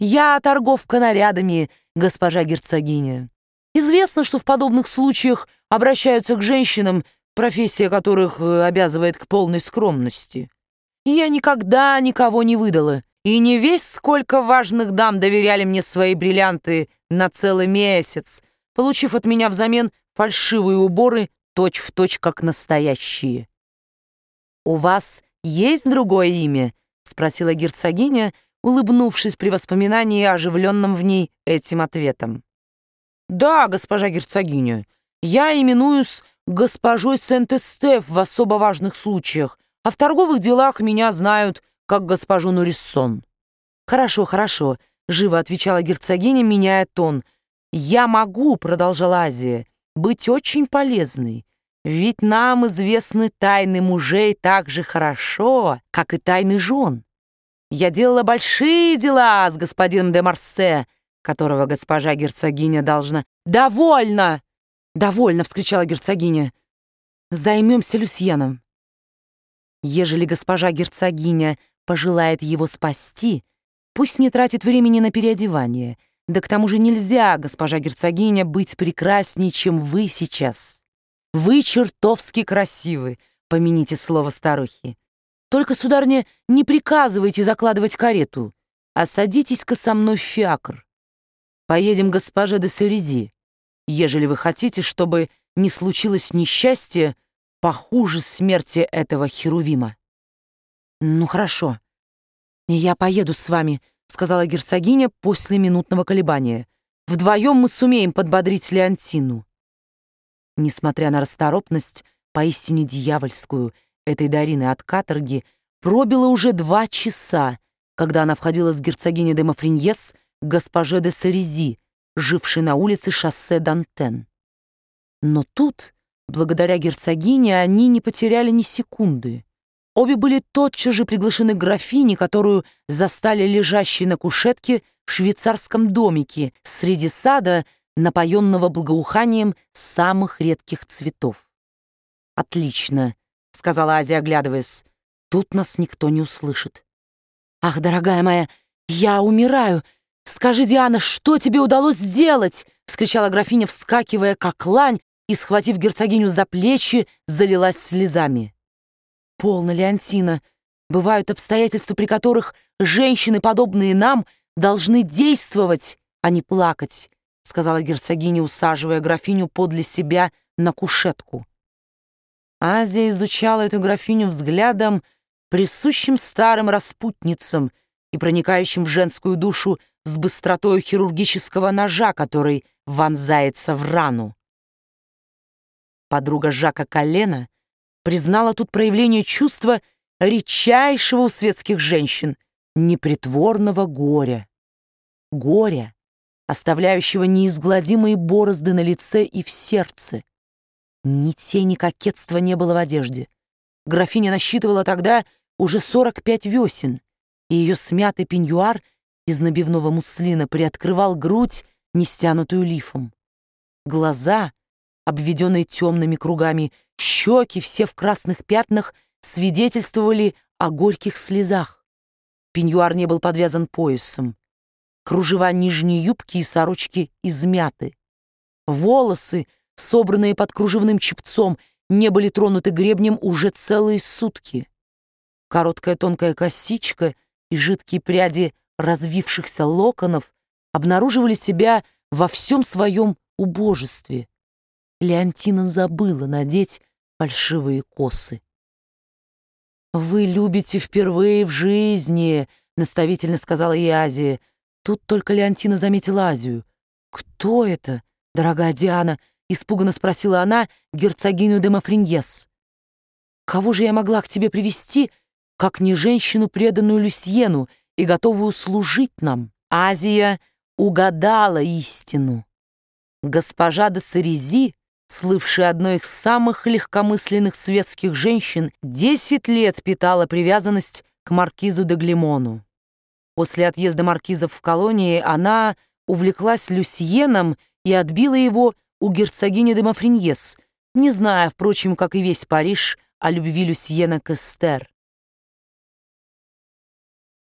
Я торговка нарядами, госпожа герцогиня. Известно, что в подобных случаях обращаются к женщинам, профессия которых обязывает к полной скромности. И я никогда никого не выдала, и не весь сколько важных дам доверяли мне свои бриллианты на целый месяц, получив от меня взамен фальшивые уборы точь-в-точь, как настоящие. «У вас есть другое имя?» — спросила герцогиня, улыбнувшись при воспоминании о оживленном в ней этим ответом. «Да, госпожа герцогиня, я именуюсь госпожой Сент-Эстеф в особо важных случаях, а в торговых делах меня знают как госпожу Нуриссон». «Хорошо, хорошо», — живо отвечала герцогиня, меняя тон. «Я могу», — продолжала Азия, — «быть очень полезной. Ведь нам известны тайны мужей так же хорошо, как и тайны жен. Я делала большие дела с господином де Марсе, которого госпожа герцогиня должна...» «Довольно! Довольно!» — вскричала герцогиня. «Займемся Люсьеном. Ежели госпожа герцогиня пожелает его спасти, пусть не тратит времени на переодевание. Да к тому же нельзя, госпожа герцогиня, быть прекрасней, чем вы сейчас. Вы чертовски красивы, помяните слово старухи. Только, сударыня, не приказывайте закладывать карету, а садитесь-ка со мной в фиакр. Поедем к госпоже де Серези, ежели вы хотите, чтобы не случилось несчастье похуже смерти этого херувима». «Ну, хорошо, я поеду с вами», — сказала герцогиня после минутного колебания. «Вдвоем мы сумеем подбодрить Леонтину». Несмотря на расторопность, поистине дьявольскую, этой Дарины от каторги, пробило уже 2 часа, когда она входила с герцогиней де Мафриньес к госпоже де Серези, жившей на улице шоссе Дантен. Но тут, благодаря герцогине, они не потеряли ни секунды. Обе были тотчас же приглашены к графине, которую застали лежащей на кушетке в швейцарском домике среди сада, напоенного благоуханием самых редких цветов. «Отлично», — сказала Азия, оглядываясь. «Тут нас никто не услышит». «Ах, дорогая моя, я умираю! Скажи, Диана, что тебе удалось сделать?» — вскричала графиня, вскакивая, как лань, и, схватив герцогиню за плечи, залилась слезами. «Полно, Леонтина. Бывают обстоятельства, при которых женщины, подобные нам, должны действовать, а не плакать», — сказала герцогиня, усаживая графиню подле себя на кушетку. Азия изучала эту графиню взглядом, присущим старым распутницам и проникающим в женскую душу с быстротой хирургического ножа, который вонзается в рану. Подруга Жака Каллена признала тут проявление чувства редчайшего у светских женщин, непритворного горя. Горя, оставляющего неизгладимые борозды на лице и в сердце. Ни тени кокетства не было в одежде. Графиня насчитывала тогда уже 45 весен, и ее смятый пеньюар из набивного муслина приоткрывал грудь, не стянутую лифом. Глаза, обведенные темными кругами, щеки, все в красных пятнах, свидетельствовали о горьких слезах. Пеньюар не был подвязан поясом. Кружева нижней юбки и сорочки измяты. Волосы, собранные под кружевным чепцом, не были тронуты гребнем уже целые сутки. Короткая тонкая косичка и жидкие пряди развившихся локонов обнаруживали себя во всем своем убожестве. Леонтина забыла надеть фальшивые косы. «Вы любите впервые в жизни», — наставительно сказала ей Азия. Тут только Леонтина заметила Азию. «Кто это, дорогая Диана?» — испуганно спросила она герцогиню де Мафриньес. «Кого же я могла к тебе привести, как не женщину, преданную Люсьену и готовую служить нам?» Азия угадала истину. Госпожа де Серези, слывшая одной из самых легкомысленных светских женщин, 10 лет питала привязанность к маркизу де Глимону. После отъезда маркизов в колонии она увлеклась Люсьеном и отбила его у герцогини де Мафриньес, не зная, впрочем, как и весь Париж, о любви Люсьена к Эстер.